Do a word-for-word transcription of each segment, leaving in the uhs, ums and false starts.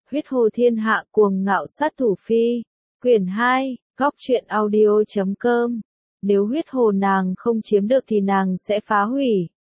Huyết hồ thiên hạ cuồng ngạo sát thủ phi. Quyển hai, góc truyện audio chấm com. Nếu huyết hồ nàng không chiếm được thì nàng sẽ phá hủy.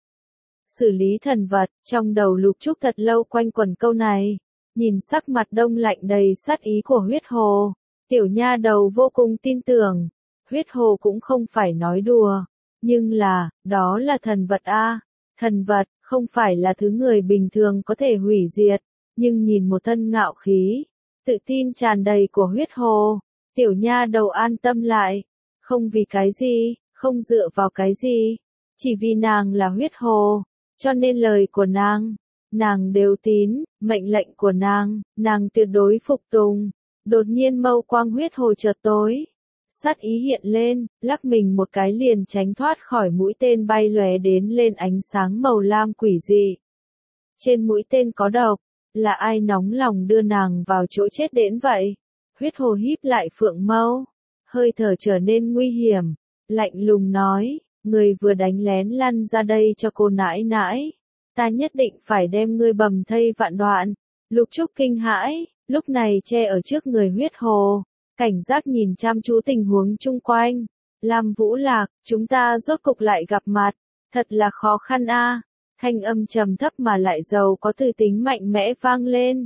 Xử lý thần vật, trong đầu Lục Trúc thật lâu quanh quẩn câu này. Nhìn sắc mặt đông lạnh đầy sát ý của huyết hồ. Tiểu nha đầu vô cùng tin tưởng. Huyết hồ cũng không phải nói đùa. Nhưng là, đó là thần vật a. Thần vật, không phải là thứ người bình thường có thể hủy diệt. Nhưng nhìn một thân ngạo khí, tự tin tràn đầy của huyết hồ, tiểu nha đầu an tâm lại. Không vì cái gì, không dựa vào cái gì. Chỉ vì nàng là huyết hồ, cho nên lời của nàng, nàng đều tín, mệnh lệnh của nàng, nàng tuyệt đối phục tùng. Đột nhiên mâu quang huyết hồ chợt tối. Sát ý hiện lên, lắc mình một cái liền tránh thoát khỏi mũi tên bay lóe đến lên ánh sáng màu lam quỷ dị. Trên mũi tên có độc, là ai nóng lòng đưa nàng vào chỗ chết đến vậy? Huyết hồ híp lại phượng mâu, hơi thở trở nên nguy hiểm, lạnh lùng nói, người vừa đánh lén lăn ra đây cho cô nãi nãi, ta nhất định phải đem ngươi bầm thây vạn đoạn. Lục Trúc kinh hãi, lúc này che ở trước người huyết hồ. Cảnh giác nhìn chăm chú tình huống chung quanh. Lam Vũ Lạc, chúng ta rốt cục lại gặp mặt. Thật là khó khăn a. Thanh âm trầm thấp mà lại giàu có tư tính mạnh mẽ vang lên.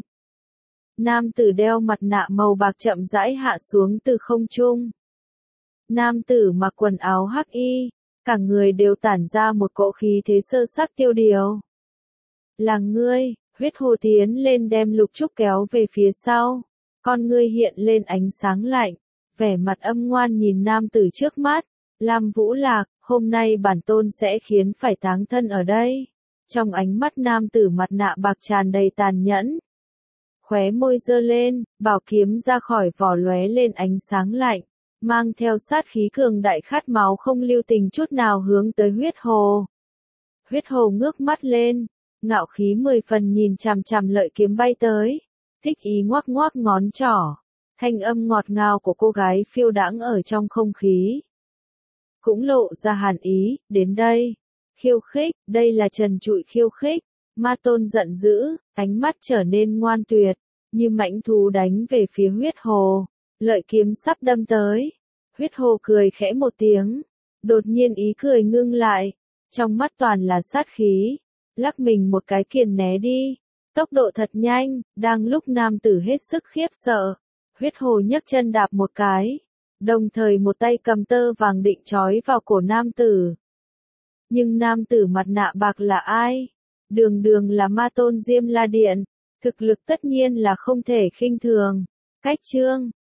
Nam tử đeo mặt nạ màu bạc chậm rãi hạ xuống từ không trung. Nam tử mặc quần áo hắc y, cả người đều tản ra một cỗ khí thế sơ sắc tiêu điều. Là ngươi, huyết hồ tiến lên đem Lục Trúc kéo về phía sau. Con ngươi hiện lên ánh sáng lạnh, vẻ mặt âm ngoan nhìn nam tử trước mắt. Lam Vũ Lạc, hôm nay bản tôn sẽ khiến phải táng thân ở đây. Trong ánh mắt nam tử mặt nạ bạc tràn đầy tàn nhẫn. Khóe môi giơ lên, bảo kiếm ra khỏi vỏ lóe lên ánh sáng lạnh, mang theo sát khí cường đại khát máu không lưu tình chút nào hướng tới huyết hồ. Huyết hồ ngước mắt lên, ngạo khí mười phần nhìn chằm chằm lợi kiếm bay tới. Thích ý ngoác ngoác ngón trỏ, thanh âm ngọt ngào của cô gái phiêu đãng ở trong không khí. Cũng lộ ra hàn ý, đến đây. Khiêu khích, đây là trần trụi khiêu khích. Ma tôn giận dữ, ánh mắt trở nên ngoan tuyệt, như mãnh thú đánh về phía huyết hồ. Lợi kiếm sắp đâm tới. Huyết hồ cười khẽ một tiếng. Đột nhiên ý cười ngưng lại. Trong mắt toàn là sát khí. Lắc mình một cái kiền né đi. Tốc độ thật nhanh, đang lúc nam tử hết sức khiếp sợ. Huyết hồ nhấc chân đạp một cái. Đồng thời một tay cầm tơ vàng định trói vào cổ nam tử. Nhưng nam tử mặt nạ bạc là ai? Đường đường là ma tôn Diêm La Điện. Thực lực tất nhiên là không thể khinh thường. Cách chương.